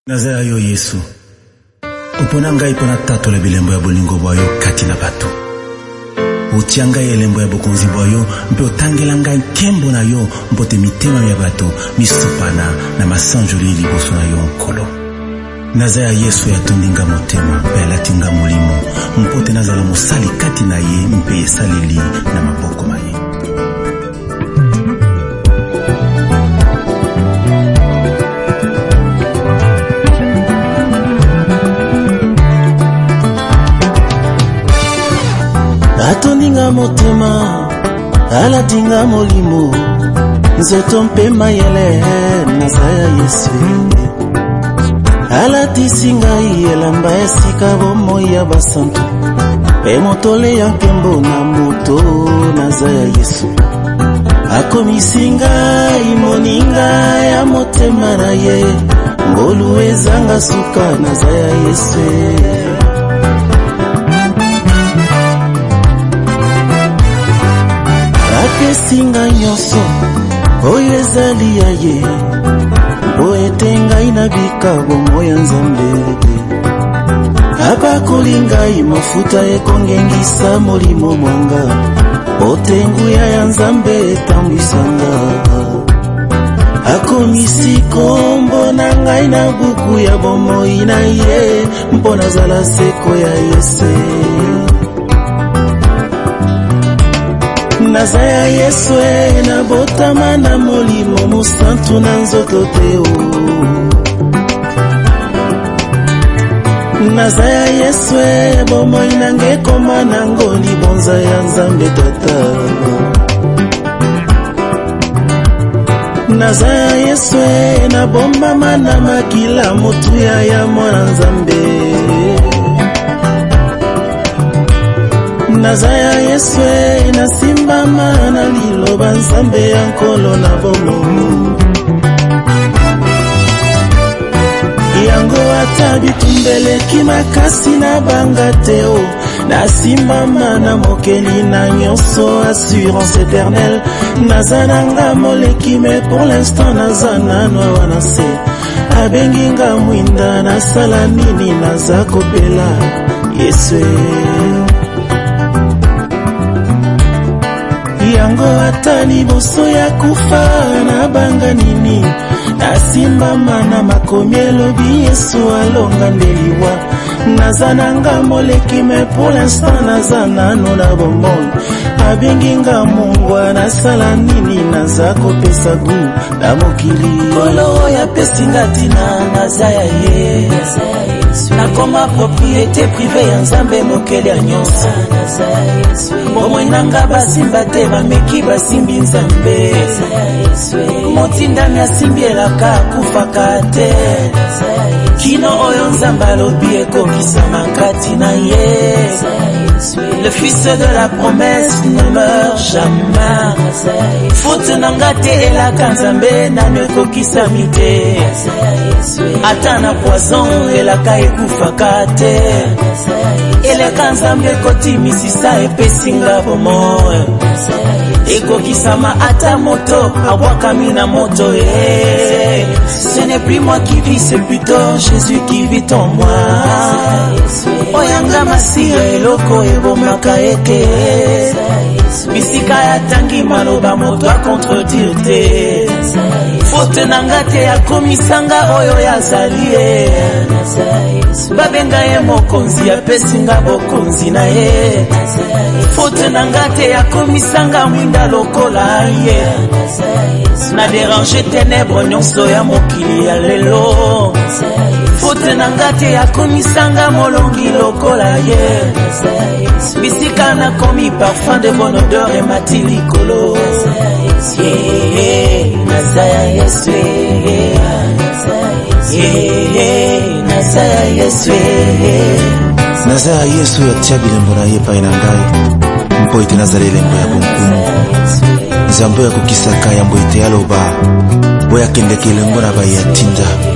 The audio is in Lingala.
Nazaya yo Yesu. Opona ngai pona tatola bilembo ya bolingo bwayo kati na bato. Otia ngai elembo ya bokonzi bwayo mpe otangela ngai nkembo na yo mpote mitema ya bato misopana na masanjoli liboso na yo nkolo. Nazaya Yesu ya tondinga motema mpe alatinga molimo mpote nazala mosali kati na ye mpe esaleli na maboko ma ye. Atondinga motema, alatinga molimo, nzoto mpe mayele, Nazaya Yesu. Alatisi ngai elamba esika bomoi ya basantu, pe motole ya nkembo na moto, Nazaya Yesu. Akomisi ngai moninga ya motema na ye, ngolu ezanga suka, Nazaya Yesu. Singa nyoso oyo ezali ya ye boete ngai na bikabo moya nzambe abakoli ngai mafuta ekongengisa molimo mwanga otenguya ya nzambe etambwisanga akomisi kombo na ngai na buku ya bomoi na ye mpo nazala seko ya Yesu. Nazaya Yesu na botama na molimo musantu na nzoto teo. Nazaya Yesu bomoi nange koma nango libonza ya nzambe tata. Nazaya Yesu na bomba na makila mutuya ya mwana nzambe. Nazaya Yesu na simba mana liloba nzambe ya nkolo na bomo yango atabitumbeleki makasi na bangateo na simba mana mokeli na nyonso assurance éternelle nazananga moleki mais pour l'instant nazana no wanase abenginga mwinda na sala nini nazakopela Yesu. Yango atani boso ya kufa na banga nini asimba mana makomielo bi Yesu alonga ndeliwa nazananga moleki mais pour l'instant nazana no na bomon abenginga mungwa na sala nini nazako pesa gu na mokili kolo ya pesinga tina Nazaya ye nakoma propriété privée ya nzambe mokeli ya nyonso bomoi nanga basimba te bameki basimbi nzambe motindami asimbi elaka akufaka te kino oyo nzambe alobi ekokisama kati na ye. Le fils de la promesse ne meurt jamais. Faute nangate elaka nzambe na nekokisami te. Ata na poison elaka ekufaka te. Elaka nzambe kotimisisa epesinga bomo. Ekokisama ata moto abwakami na moto ye. Ce n'est plus moi qui vis, c'est plutôt Jésus qui vit en moi. Oyanga masira eloko ebomaka eke bisika ya tangi maloba moto akontredire te. Faute nanga te akomisanga oyo yazali ye. Babenga ye mokonzi apesinga bokonzi na ye. Faute nanga te akomisanga mwinda lokola ye. Na déranger ténèbres nyonso ya mokili ya lelo. Faute nanga te akomisanga molongi lokola ye. Bisika na komi parfum de bonne odeur et mati likolo. Nazaya Yesu. Nazaya Yesu. Nazaya Yesu ya tia bilembo na ye pa inangai mpo ite nazale lembo ya bonkumu nzambo ya kukisaka ya mbo ite aloba boya kendeke lembo na bayi ya tinja